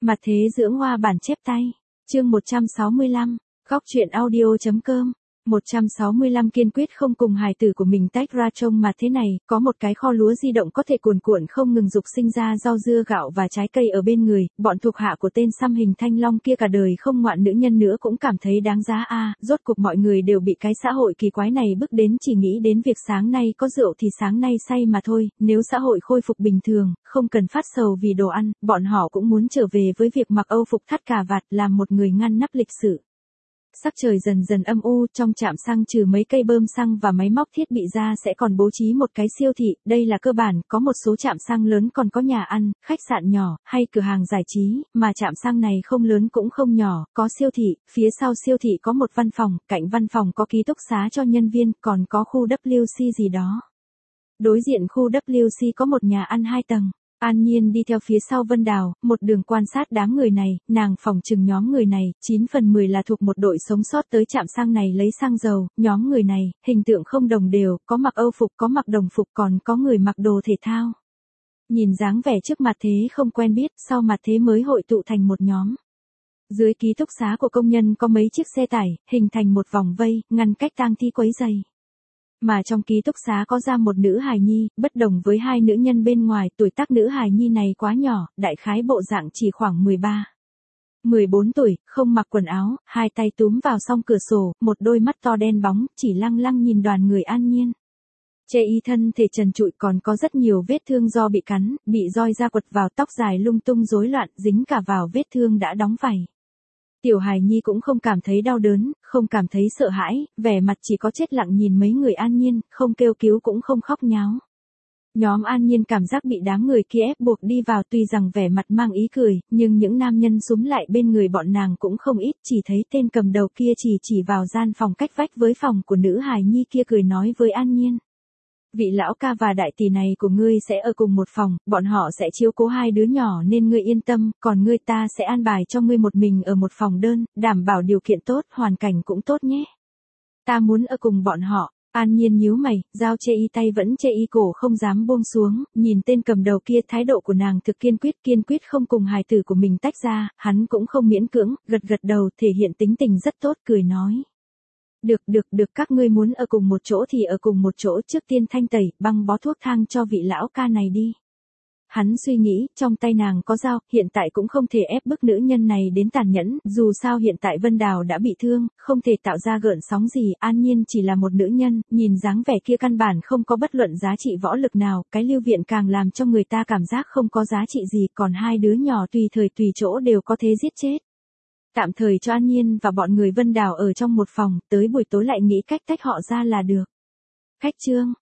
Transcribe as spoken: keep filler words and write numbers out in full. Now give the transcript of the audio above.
Mặt thế dưỡng hoa bản chép tay. Chương một trăm sáu mươi lăm. Góc truyện audio.com. một trăm sáu mươi lăm kiên quyết không cùng hài tử của mình tách ra trông mà thế này, có một cái kho lúa di động có thể cuồn cuộn không ngừng dục sinh ra rau dưa gạo và trái cây ở bên người, bọn thuộc hạ của tên xăm hình thanh long kia cả đời không ngoạn nữ nhân nữa cũng cảm thấy đáng giá a, rốt cuộc mọi người đều bị cái xã hội kỳ quái này bức đến chỉ nghĩ đến việc sáng nay có rượu thì sáng nay say mà thôi, nếu xã hội khôi phục bình thường, không cần phát sầu vì đồ ăn, bọn họ cũng muốn trở về với việc mặc âu phục thắt cà vạt làm một người ngăn nắp lịch sự. Sắc trời dần dần âm u, trong trạm xăng trừ mấy cây bơm xăng và máy móc thiết bị ra sẽ còn bố trí một cái siêu thị, đây là cơ bản, có một số trạm xăng lớn còn có nhà ăn, khách sạn nhỏ, hay cửa hàng giải trí, mà trạm xăng này không lớn cũng không nhỏ, có siêu thị, phía sau siêu thị có một văn phòng, cạnh văn phòng có ký túc xá cho nhân viên, còn có khu W C gì đó. Đối diện khu W C có một nhà ăn hai tầng. An Nhiên đi theo phía sau Vân Đào, một đường quan sát đám người này, nàng phỏng chừng nhóm người này, chín phần mười là thuộc một đội sống sót tới trạm xăng này lấy xăng dầu, nhóm người này, hình tượng không đồng đều, có mặc âu phục, có mặc đồng phục còn có người mặc đồ thể thao. Nhìn dáng vẻ trước mặt thế không quen biết, sau mặt thế mới hội tụ thành một nhóm. Dưới ký túc xá của công nhân có mấy chiếc xe tải, hình thành một vòng vây, ngăn cách tang thi quấy rầy. Mà trong ký túc xá có ra một nữ hài nhi, bất đồng với hai nữ nhân bên ngoài, tuổi tác nữ hài nhi này quá nhỏ, đại khái bộ dạng chỉ khoảng mười ba. mười bốn tuổi, không mặc quần áo, hai tay túm vào song cửa sổ, một đôi mắt to đen bóng, chỉ lăng lăng nhìn đoàn người An Nhiên. Che y thân thể trần trụi còn có rất nhiều vết thương do bị cắn, bị roi da quật vào, tóc dài lung tung rối loạn, dính cả vào vết thương đã đóng vảy. Tiểu hài nhi cũng không cảm thấy đau đớn, không cảm thấy sợ hãi, vẻ mặt chỉ có chết lặng nhìn mấy người An Nhiên, không kêu cứu cũng không khóc nháo. Nhóm An Nhiên cảm giác bị đám người kia ép buộc đi vào, tuy rằng vẻ mặt mang ý cười, nhưng những nam nhân súm lại bên người bọn nàng cũng không ít, chỉ thấy tên cầm đầu kia chỉ chỉ vào gian phòng cách vách với phòng của nữ hài nhi kia cười nói với An Nhiên. Vị lão ca và đại tỷ này của ngươi sẽ ở cùng một phòng, bọn họ sẽ chiếu cố hai đứa nhỏ nên ngươi yên tâm, còn ngươi ta sẽ an bài cho ngươi một mình ở một phòng đơn, đảm bảo điều kiện tốt, hoàn cảnh cũng tốt nhé. Ta muốn ở cùng bọn họ. An Nhiên nhíu mày, dao chê y tay vẫn chê y cổ không dám buông xuống, nhìn tên cầm đầu kia, thái độ của nàng thực kiên quyết, kiên quyết không cùng hài tử của mình tách ra, hắn cũng không miễn cưỡng, gật gật đầu, thể hiện tính tình rất tốt, cười nói. Được được được, các ngươi muốn ở cùng một chỗ thì ở cùng một chỗ, trước tiên thanh tẩy, băng bó thuốc thang cho vị lão ca này đi. Hắn suy nghĩ, trong tay nàng có dao, hiện tại cũng không thể ép bức nữ nhân này đến tàn nhẫn, dù sao hiện tại Vân Đào đã bị thương, không thể tạo ra gợn sóng gì, An Nhiên chỉ là một nữ nhân, nhìn dáng vẻ kia căn bản không có bất luận giá trị võ lực nào, cái lưu viện càng làm cho người ta cảm giác không có giá trị gì, còn hai đứa nhỏ tùy thời tùy chỗ đều có thể giết chết. Tạm thời cho An Nhiên và bọn người Vân Đào ở trong một phòng, tới buổi tối lại nghĩ cách tách họ ra là được. Cách chương.